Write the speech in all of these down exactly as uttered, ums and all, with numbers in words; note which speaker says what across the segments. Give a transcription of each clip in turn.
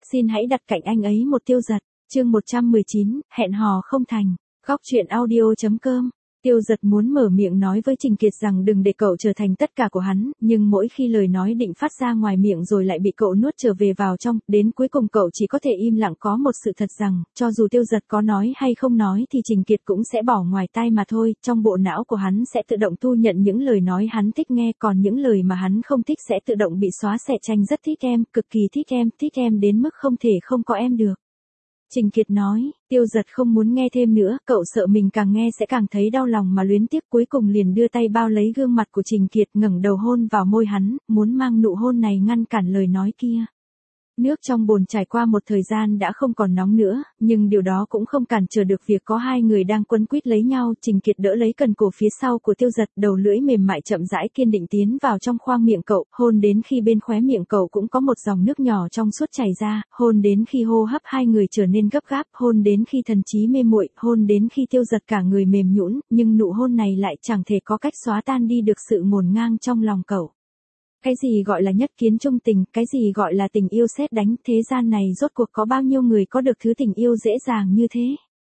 Speaker 1: xin hãy đặt cạnh anh ấy một Tiêu Dật. Chương một trăm mười chín, hẹn hò không thành. Góc truyện audio chấm com. Tiêu Dật muốn mở miệng nói với Trình Kiệt rằng đừng để cậu trở thành tất cả của hắn, nhưng mỗi khi lời nói định phát ra ngoài miệng rồi lại bị cậu nuốt trở về vào trong, đến cuối cùng cậu chỉ có thể im lặng. Có một sự thật rằng, cho dù Tiêu Dật có nói hay không nói thì Trình Kiệt cũng sẽ bỏ ngoài tai mà thôi, trong bộ não của hắn sẽ tự động thu nhận những lời nói hắn thích nghe, còn những lời mà hắn không thích sẽ tự động bị xóa xẻ. Tranh rất thích em, cực kỳ thích em, thích em đến mức không thể không có em được. Trình Kiệt nói, Tiêu Dật không muốn nghe thêm nữa, cậu sợ mình càng nghe sẽ càng thấy đau lòng mà luyến tiếc, cuối cùng liền đưa tay bao lấy gương mặt của Trình Kiệt, ngẩng đầu hôn vào môi hắn, muốn mang nụ hôn này ngăn cản lời nói kia. Nước trong bồn trải qua một thời gian đã không còn nóng nữa, nhưng điều đó cũng không cản trở được việc có hai người đang quấn quýt lấy nhau. Trình Kiệt đỡ lấy cần cổ phía sau của Tiêu Dật, đầu lưỡi mềm mại chậm rãi kiên định tiến vào trong khoang miệng cậu, hôn đến khi bên khóe miệng cậu cũng có một dòng nước nhỏ trong suốt chảy ra, hôn đến khi hô hấp hai người trở nên gấp gáp, hôn đến khi thần trí mê muội, hôn đến khi Tiêu Dật cả người mềm nhũn, nhưng nụ hôn này lại chẳng thể có cách xóa tan đi được sự ngổn ngang trong lòng cậu. Cái gì gọi là nhất kiến chung tình, cái gì gọi là tình yêu sét đánh, thế gian này rốt cuộc có bao nhiêu người có được thứ tình yêu dễ dàng như thế?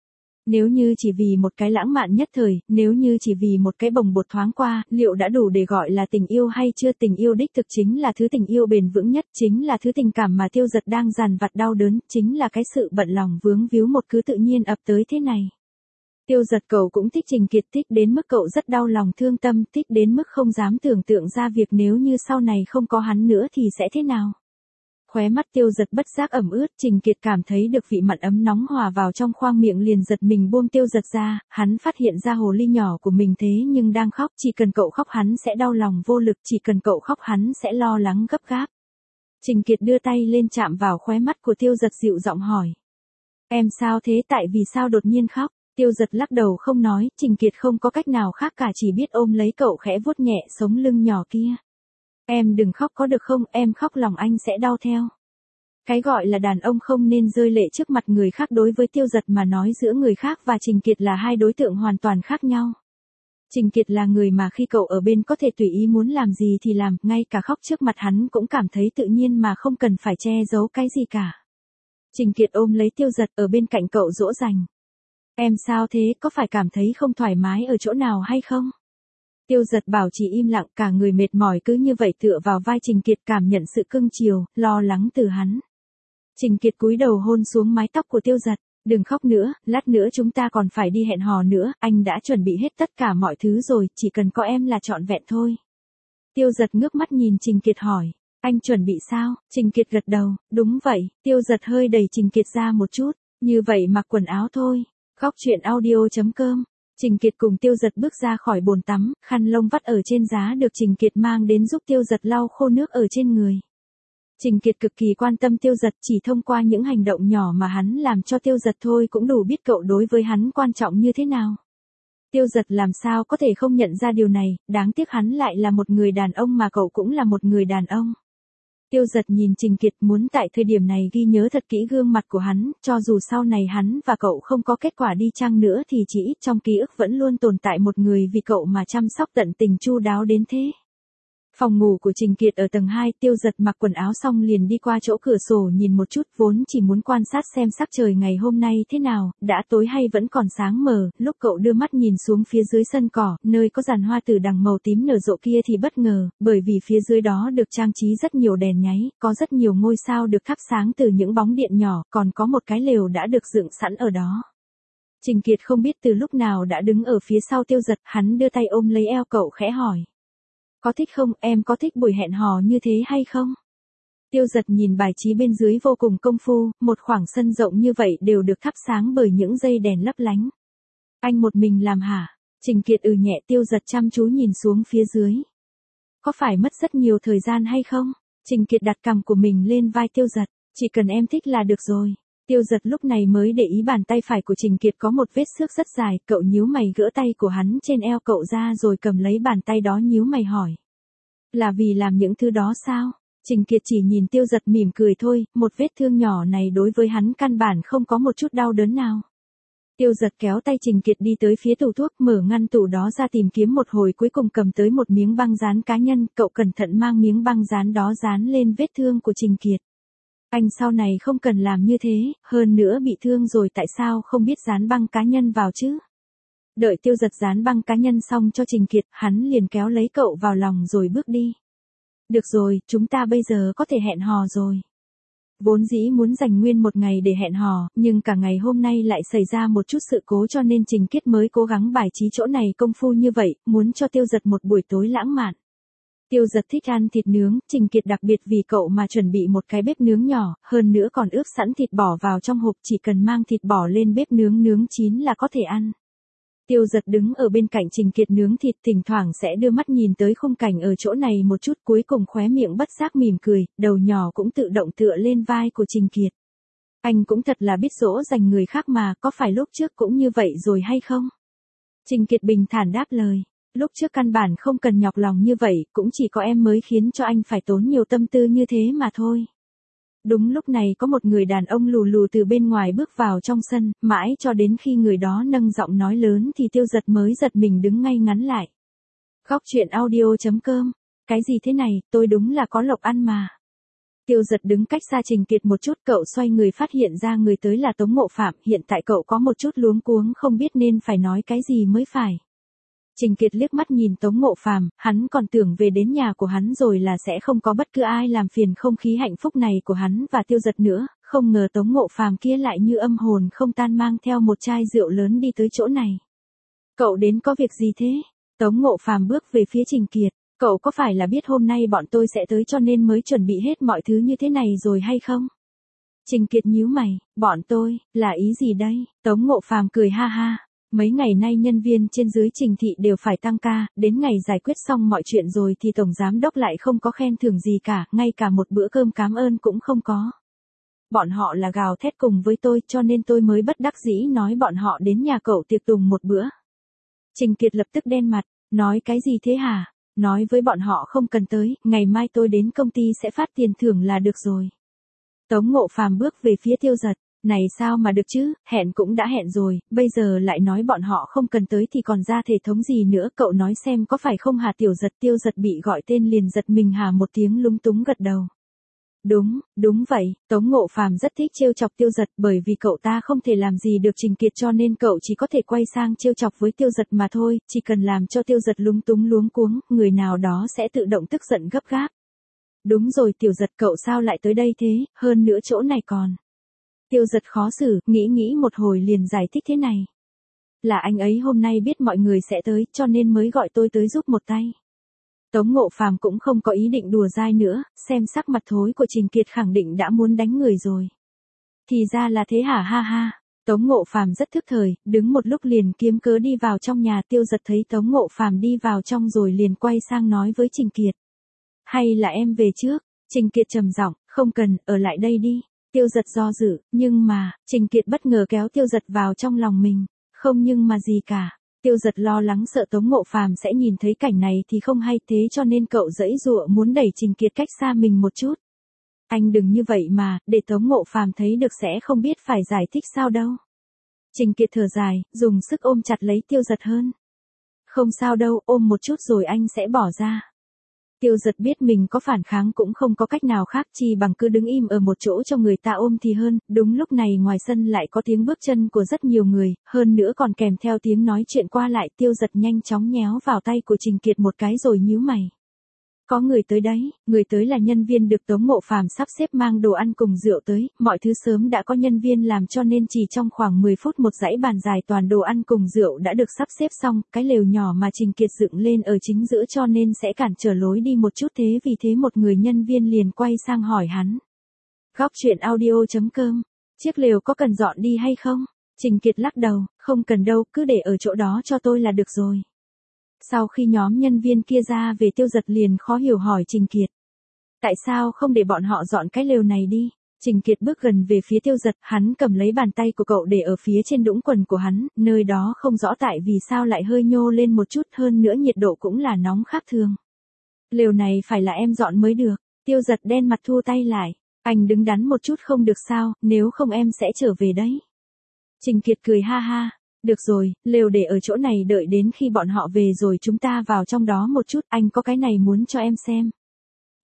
Speaker 1: Nếu như chỉ vì một cái lãng mạn nhất thời, nếu như chỉ vì một cái bồng bột thoáng qua, liệu đã đủ để gọi là tình yêu hay chưa? Tình yêu đích thực chính là thứ tình yêu bền vững nhất, chính là thứ tình cảm mà Tiêu Dật đang dằn vặt đau đớn, chính là cái sự bận lòng vướng víu một cứ tự nhiên ập tới thế này. Tiêu Dật cậu cũng thích Trình Kiệt, thích đến mức cậu rất đau lòng thương tâm, thích đến mức không dám tưởng tượng ra việc nếu như sau này không có hắn nữa thì sẽ thế nào. Khóe mắt Tiêu Dật bất giác ẩm ướt, Trình Kiệt cảm thấy được vị mặn ấm nóng hòa vào trong khoang miệng liền giật mình buông Tiêu Dật ra, hắn phát hiện ra hồ ly nhỏ của mình thế nhưng đang khóc, chỉ cần cậu khóc hắn sẽ đau lòng vô lực, chỉ cần cậu khóc hắn sẽ lo lắng gấp gáp. Trình Kiệt đưa tay lên chạm vào khóe mắt của Tiêu Dật dịu giọng hỏi. Em sao thế, tại vì sao đột nhiên khóc? Tiêu Dật lắc đầu không nói, Trình Kiệt không có cách nào khác cả, chỉ biết ôm lấy cậu khẽ vuốt nhẹ sống lưng nhỏ kia. Em đừng khóc có được không, em khóc lòng anh sẽ đau theo. Cái gọi là đàn ông không nên rơi lệ trước mặt người khác, đối với Tiêu Dật mà nói giữa người khác và Trình Kiệt là hai đối tượng hoàn toàn khác nhau. Trình Kiệt là người mà khi cậu ở bên có thể tùy ý muốn làm gì thì làm, ngay cả khóc trước mặt hắn cũng cảm thấy tự nhiên mà không cần phải che giấu cái gì cả. Trình Kiệt ôm lấy Tiêu Dật ở bên cạnh cậu dỗ dành. Em sao thế, có phải cảm thấy không thoải mái ở chỗ nào hay không? Tiêu Dật bảo chỉ im lặng, cả người mệt mỏi cứ như vậy tựa vào vai Trình Kiệt, cảm nhận sự cưng chiều, lo lắng từ hắn. Trình Kiệt cúi đầu hôn xuống mái tóc của Tiêu Dật, đừng khóc nữa, lát nữa chúng ta còn phải đi hẹn hò nữa, anh đã chuẩn bị hết tất cả mọi thứ rồi, chỉ cần có em là trọn vẹn thôi. Tiêu Dật ngước mắt nhìn Trình Kiệt hỏi, anh chuẩn bị sao? Trình Kiệt gật đầu, đúng vậy. Tiêu Dật hơi đẩy Trình Kiệt ra một chút, như vậy mặc quần áo thôi. Góc truyện audio chấm com. Trình Kiệt cùng Tiêu Dật bước ra khỏi bồn tắm, khăn lông vắt ở trên giá được Trình Kiệt mang đến giúp Tiêu Dật lau khô nước ở trên người. Trình Kiệt cực kỳ quan tâm Tiêu Dật, chỉ thông qua những hành động nhỏ mà hắn làm cho Tiêu Dật thôi cũng đủ biết cậu đối với hắn quan trọng như thế nào. Tiêu Dật làm sao có thể không nhận ra điều này, đáng tiếc hắn lại là một người đàn ông mà cậu cũng là một người đàn ông. Tiêu Dật nhìn Trình Kiệt, muốn tại thời điểm này ghi nhớ thật kỹ gương mặt của hắn, cho dù sau này hắn và cậu không có kết quả đi chăng nữa thì chỉ ít trong ký ức vẫn luôn tồn tại một người vì cậu mà chăm sóc tận tình chu đáo đến thế. Phòng ngủ của Trình Kiệt ở tầng hai, Tiêu Dật mặc quần áo xong liền đi qua chỗ cửa sổ nhìn một chút, vốn chỉ muốn quan sát xem sắc trời ngày hôm nay thế nào, đã tối hay vẫn còn sáng mờ. Lúc cậu đưa mắt nhìn xuống phía dưới sân cỏ, nơi có giàn hoa tử đằng màu tím nở rộ kia thì bất ngờ, bởi vì phía dưới đó được trang trí rất nhiều đèn nháy, có rất nhiều ngôi sao được thắp sáng từ những bóng điện nhỏ, còn có một cái lều đã được dựng sẵn ở đó. Trình Kiệt không biết từ lúc nào đã đứng ở phía sau Tiêu Dật, hắn đưa tay ôm lấy eo cậu khẽ hỏi. Có thích không, em có thích buổi hẹn hò như thế hay không? Tiêu Dật nhìn bài trí bên dưới vô cùng công phu, một khoảng sân rộng như vậy đều được thắp sáng bởi những dây đèn lấp lánh. Anh một mình làm hả? Trình Kiệt ừ nhẹ. Tiêu Dật chăm chú nhìn xuống phía dưới. Có phải mất rất nhiều thời gian hay không? Trình Kiệt đặt cằm của mình lên vai Tiêu Dật, chỉ cần em thích là được rồi. Tiêu Dật lúc này mới để ý bàn tay phải của Trình Kiệt có một vết xước rất dài, cậu nhíu mày gỡ tay của hắn trên eo cậu ra rồi cầm lấy bàn tay đó nhíu mày hỏi. Là vì làm những thứ đó sao? Trình Kiệt chỉ nhìn Tiêu Dật mỉm cười thôi, một vết thương nhỏ này đối với hắn căn bản không có một chút đau đớn nào. Tiêu Dật kéo tay Trình Kiệt đi tới phía tủ thuốc, mở ngăn tủ đó ra tìm kiếm một hồi, cuối cùng cầm tới một miếng băng dán cá nhân, cậu cẩn thận mang miếng băng dán đó dán lên vết thương của Trình Kiệt. Anh sau này không cần làm như thế, hơn nữa bị thương rồi tại sao không biết dán băng cá nhân vào chứ? Đợi Tiêu Giật dán băng cá nhân xong cho Trình Kiệt, hắn liền kéo lấy cậu vào lòng rồi bước đi. Được rồi, chúng ta bây giờ có thể hẹn hò rồi. Vốn dĩ muốn dành nguyên một ngày để hẹn hò, nhưng cả ngày hôm nay lại xảy ra một chút sự cố cho nên Trình Kiệt mới cố gắng bài trí chỗ này công phu như vậy, muốn cho Tiêu Giật một buổi tối lãng mạn. Tiêu Giật thích ăn thịt nướng, Trình Kiệt đặc biệt vì cậu mà chuẩn bị một cái bếp nướng nhỏ, hơn nữa còn ướp sẵn thịt bò vào trong hộp, chỉ cần mang thịt bò lên bếp nướng nướng chín là có thể ăn. Tiêu Giật đứng ở bên cạnh Trình Kiệt nướng thịt, thỉnh thoảng sẽ đưa mắt nhìn tới khung cảnh ở chỗ này một chút, cuối cùng khóe miệng bất giác mỉm cười, đầu nhỏ cũng tự động tựa lên vai của Trình Kiệt. Anh cũng thật là biết dỗ dành người khác mà, có phải lúc trước cũng như vậy rồi hay không? Trình Kiệt bình thản đáp lời, lúc trước căn bản không cần nhọc lòng như vậy, cũng chỉ có em mới khiến cho anh phải tốn nhiều tâm tư như thế mà thôi. Đúng lúc này có một người đàn ông lù lù từ bên ngoài bước vào trong sân, mãi cho đến khi người đó nâng giọng nói lớn thì Tiêu Giật mới giật mình đứng ngay ngắn lại. Góc truyện audio chấm com, cái gì thế này, tôi đúng là có lộc ăn mà. Tiêu Giật đứng cách xa Trình Kiệt một chút, cậu xoay người phát hiện ra người tới là Tống Ngộ Phạm, hiện tại cậu có một chút luống cuống không biết nên phải nói cái gì mới phải. Trình Kiệt liếc mắt nhìn Tống Ngộ Phàm, hắn còn tưởng về đến nhà của hắn rồi là sẽ không có bất cứ ai làm phiền không khí hạnh phúc này của hắn và Tiêu Giật nữa, không ngờ Tống Ngộ Phàm kia lại như âm hồn không tan mang theo một chai rượu lớn đi tới chỗ này. Cậu đến có việc gì thế? Tống Ngộ Phàm bước về phía Trình Kiệt, cậu có phải là biết hôm nay bọn tôi sẽ tới cho nên mới chuẩn bị hết mọi thứ như thế này rồi hay không? Trình Kiệt nhíu mày, bọn tôi, là ý gì đây? Tống Ngộ Phàm cười ha ha. Mấy ngày nay nhân viên trên dưới Trình thị đều phải tăng ca, đến ngày giải quyết xong mọi chuyện rồi thì Tổng Giám Đốc lại không có khen thưởng gì cả, ngay cả một bữa cơm cảm ơn cũng không có. Bọn họ là gào thét cùng với tôi cho nên tôi mới bất đắc dĩ nói bọn họ đến nhà cậu tiệc tùng một bữa. Trình Kiệt lập tức đen mặt, nói cái gì thế hả? Nói với bọn họ không cần tới, ngày mai tôi đến công ty sẽ phát tiền thưởng là được rồi. Tống Ngộ Phàm bước về phía Tiêu Giật. Này sao mà được chứ, hẹn cũng đã hẹn rồi, bây giờ lại nói bọn họ không cần tới thì còn ra thể thống gì nữa, cậu nói xem có phải không hả? Tiểu Giật Tiêu Giật bị gọi tên liền giật mình hà một tiếng lúng túng gật đầu. Đúng, đúng vậy, Tống Ngộ Phàm rất thích trêu chọc Tiêu Giật bởi vì cậu ta không thể làm gì được Trình Kiệt cho nên cậu chỉ có thể quay sang trêu chọc với Tiêu Giật mà thôi, chỉ cần làm cho Tiêu Giật lúng túng luống cuống, người nào đó sẽ tự động tức giận gấp gáp. Đúng rồi Tiểu Giật, cậu sao lại tới đây thế, hơn nữa chỗ này còn. Tiêu Giật khó xử, nghĩ nghĩ một hồi liền giải thích thế này. Là anh ấy hôm nay biết mọi người sẽ tới, cho nên mới gọi tôi tới giúp một tay. Tống Ngộ Phàm cũng không có ý định đùa dai nữa, xem sắc mặt thối của Trình Kiệt khẳng định đã muốn đánh người rồi. Thì ra là thế hả? Ha ha. Tống Ngộ Phàm rất thức thời, đứng một lúc liền kiếm cớ đi vào trong nhà. Tiêu Giật thấy Tống Ngộ Phàm đi vào trong rồi liền quay sang nói với Trình Kiệt. Hay là em về trước? Trình Kiệt trầm giọng, không cần, ở lại đây đi. Tiêu Giật do dự, nhưng mà, Trình Kiệt bất ngờ kéo Tiêu Giật vào trong lòng mình. Không nhưng mà gì cả. Tiêu Giật lo lắng sợ Tống Ngộ Phàm sẽ nhìn thấy cảnh này thì không hay, thế cho nên cậu giãy giụa muốn đẩy Trình Kiệt cách xa mình một chút. Anh đừng như vậy mà, để Tống Ngộ Phàm thấy được sẽ không biết phải giải thích sao đâu. Trình Kiệt thở dài, dùng sức ôm chặt lấy Tiêu Giật hơn. Không sao đâu, ôm một chút rồi anh sẽ bỏ ra. Tiêu Giật biết mình có phản kháng cũng không có cách nào khác chi bằng cứ đứng im ở một chỗ cho người ta ôm thì hơn. Đúng lúc này ngoài sân lại có tiếng bước chân của rất nhiều người, hơn nữa còn kèm theo tiếng nói chuyện qua lại. Tiêu Giật nhanh chóng nhéo vào tay của Trình Kiệt một cái rồi nhíu mày. Có người tới đấy, người tới là nhân viên được Tống Ngộ Phàm sắp xếp mang đồ ăn cùng rượu tới, mọi thứ sớm đã có nhân viên làm cho nên chỉ trong khoảng mười phút một dãy bàn dài toàn đồ ăn cùng rượu đã được sắp xếp xong, cái lều nhỏ mà Trình Kiệt dựng lên ở chính giữa cho nên sẽ cản trở lối đi một chút, thế vì thế một người nhân viên liền quay sang hỏi hắn. Góc truyện audio chấm com, chiếc lều có cần dọn đi hay không? Trình Kiệt lắc đầu, không cần đâu, cứ để ở chỗ đó cho tôi là được rồi. Sau khi nhóm nhân viên kia ra về Tiêu Giật liền khó hiểu hỏi Trình Kiệt. Tại sao không để bọn họ dọn cái lều này đi? Trình Kiệt bước gần về phía Tiêu Giật, hắn cầm lấy bàn tay của cậu để ở phía trên đũng quần của hắn, nơi đó không rõ tại vì sao lại hơi nhô lên một chút, hơn nữa nhiệt độ cũng là nóng khác thường. Lều này phải là em dọn mới được. Tiêu Giật đen mặt thu tay lại. Anh đứng đắn một chút không được sao, nếu không em sẽ trở về đấy. Trình Kiệt cười ha ha. Được rồi, lều để ở chỗ này đợi đến khi bọn họ về rồi chúng ta vào trong đó một chút, anh có cái này muốn cho em xem.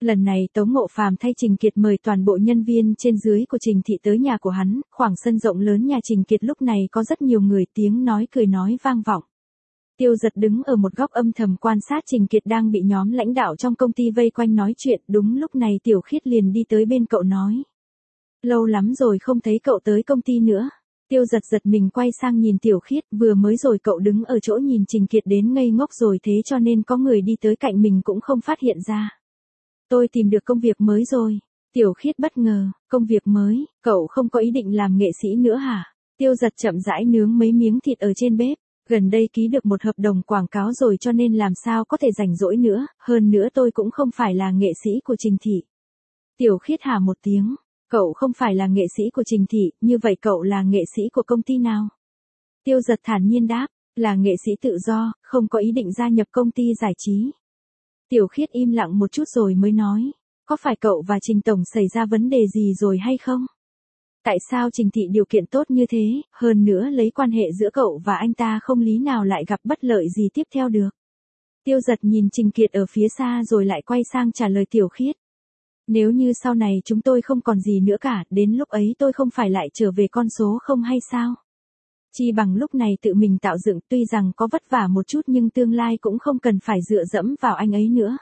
Speaker 1: Lần này Tống Ngộ Phàm thay Trình Kiệt mời toàn bộ nhân viên trên dưới của Trình thị tới nhà của hắn, khoảng sân rộng lớn nhà Trình Kiệt lúc này có rất nhiều người, tiếng nói cười nói vang vọng. Tiêu Dật đứng ở một góc âm thầm quan sát Trình Kiệt đang bị nhóm lãnh đạo trong công ty vây quanh nói chuyện, đúng lúc này Tiểu Khiết liền đi tới bên cậu nói. Lâu lắm rồi không thấy cậu tới công ty nữa. Tiêu Dật giật mình quay sang nhìn Tiểu Khiết, vừa mới rồi cậu đứng ở chỗ nhìn Trình Kiệt đến ngây ngốc rồi thế cho nên có người đi tới cạnh mình cũng không phát hiện ra. Tôi tìm được công việc mới rồi. Tiểu Khiết bất ngờ, công việc mới, cậu không có ý định làm nghệ sĩ nữa hả? Tiêu Dật chậm rãi nướng mấy miếng thịt ở trên bếp, gần đây ký được một hợp đồng quảng cáo rồi cho nên làm sao có thể rảnh rỗi nữa, hơn nữa tôi cũng không phải là nghệ sĩ của Trình thị. Tiểu Khiết hả một tiếng, cậu không phải là nghệ sĩ của Trình thị, như vậy cậu là nghệ sĩ của công ty nào? Tiêu Dật thản nhiên đáp, là nghệ sĩ tự do, không có ý định gia nhập công ty giải trí. Tiểu Khiết im lặng một chút rồi mới nói, có phải cậu và Trình Tổng xảy ra vấn đề gì rồi hay không? Tại sao Trình thị điều kiện tốt như thế, hơn nữa lấy quan hệ giữa cậu và anh ta không lý nào lại gặp bất lợi gì tiếp theo được? Tiêu Dật nhìn Trình Kiệt ở phía xa rồi lại quay sang trả lời Tiểu Khiết. Nếu như sau này chúng tôi không còn gì nữa cả, đến lúc ấy tôi không phải lại trở về con số không hay sao? Chi bằng lúc này tự mình tạo dựng, tuy rằng có vất vả một chút nhưng tương lai cũng không cần phải dựa dẫm vào anh ấy nữa.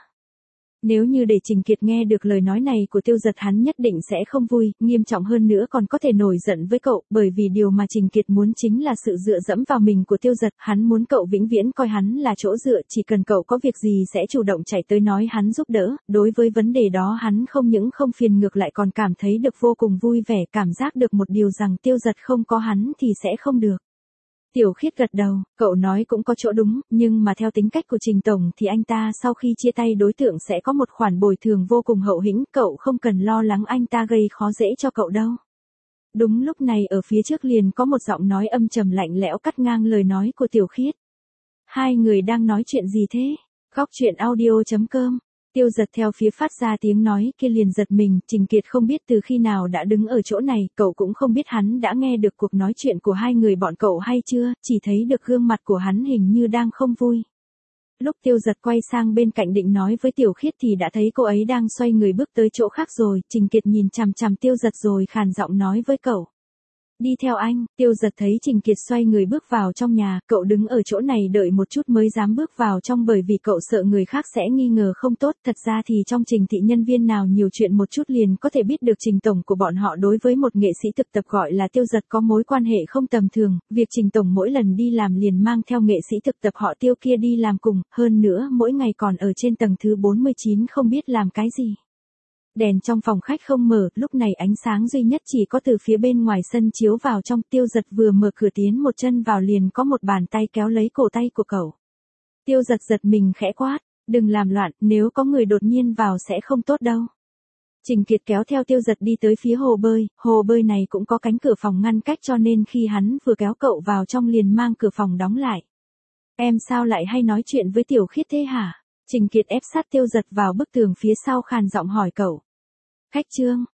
Speaker 1: Nếu như để Trình Kiệt nghe được lời nói này của Tiêu Dật hắn nhất định sẽ không vui, nghiêm trọng hơn nữa còn có thể nổi giận với cậu, bởi vì điều mà Trình Kiệt muốn chính là sự dựa dẫm vào mình của Tiêu Dật, hắn muốn cậu vĩnh viễn coi hắn là chỗ dựa, chỉ cần cậu có việc gì sẽ chủ động chạy tới nói hắn giúp đỡ, đối với vấn đề đó hắn không những không phiền ngược lại còn cảm thấy được vô cùng vui vẻ, cảm giác được một điều rằng Tiêu Dật không có hắn thì sẽ không được. Tiểu Khiết gật đầu, cậu nói cũng có chỗ đúng, nhưng mà theo tính cách của Trình Tổng thì anh ta sau khi chia tay đối tượng sẽ có một khoản bồi thường vô cùng hậu hĩnh, cậu không cần lo lắng anh ta gây khó dễ cho cậu đâu. Đúng lúc này ở phía trước liền có một giọng nói âm trầm lạnh lẽo cắt ngang lời nói của Tiểu Khiết. Hai người đang nói chuyện gì thế? Góc truyện audio chấm com. Tiêu Dật theo phía phát ra tiếng nói kia liền giật mình, Trình Kiệt không biết từ khi nào đã đứng ở chỗ này, cậu cũng không biết hắn đã nghe được cuộc nói chuyện của hai người bọn cậu hay chưa, chỉ thấy được gương mặt của hắn hình như đang không vui. Lúc Tiêu Dật quay sang bên cạnh định nói với Tiểu Khiết thì đã thấy cô ấy đang xoay người bước tới chỗ khác rồi, Trình Kiệt nhìn chằm chằm Tiêu Dật rồi khàn giọng nói với cậu. Đi theo anh. Tiêu Dật thấy Trình Kiệt xoay người bước vào trong nhà, cậu đứng ở chỗ này đợi một chút mới dám bước vào trong bởi vì cậu sợ người khác sẽ nghi ngờ không tốt, thật ra thì trong Trình thị nhân viên nào nhiều chuyện một chút liền có thể biết được Trình Tổng của bọn họ đối với một nghệ sĩ thực tập gọi là Tiêu Dật có mối quan hệ không tầm thường, việc Trình Tổng mỗi lần đi làm liền mang theo nghệ sĩ thực tập họ Tiêu kia đi làm cùng, hơn nữa mỗi ngày còn ở trên tầng thứ bốn mươi chín không biết làm cái gì. Đèn trong phòng khách không mở, lúc này ánh sáng duy nhất chỉ có từ phía bên ngoài sân chiếu vào trong. Tiêu Dật vừa mở cửa tiến một chân vào liền có một bàn tay kéo lấy cổ tay của cậu. Tiêu Dật giật mình khẽ quát, đừng làm loạn, nếu có người đột nhiên vào sẽ không tốt đâu. Trình Kiệt kéo theo Tiêu Dật đi tới phía hồ bơi, hồ bơi này cũng có cánh cửa phòng ngăn cách cho nên khi hắn vừa kéo cậu vào trong liền mang cửa phòng đóng lại. Em sao lại hay nói chuyện với Tiểu Khiết thế hả? Trình Kiệt ép sát Tiêu Dật vào bức tường phía sau khàn giọng hỏi cậu. Khách Trương,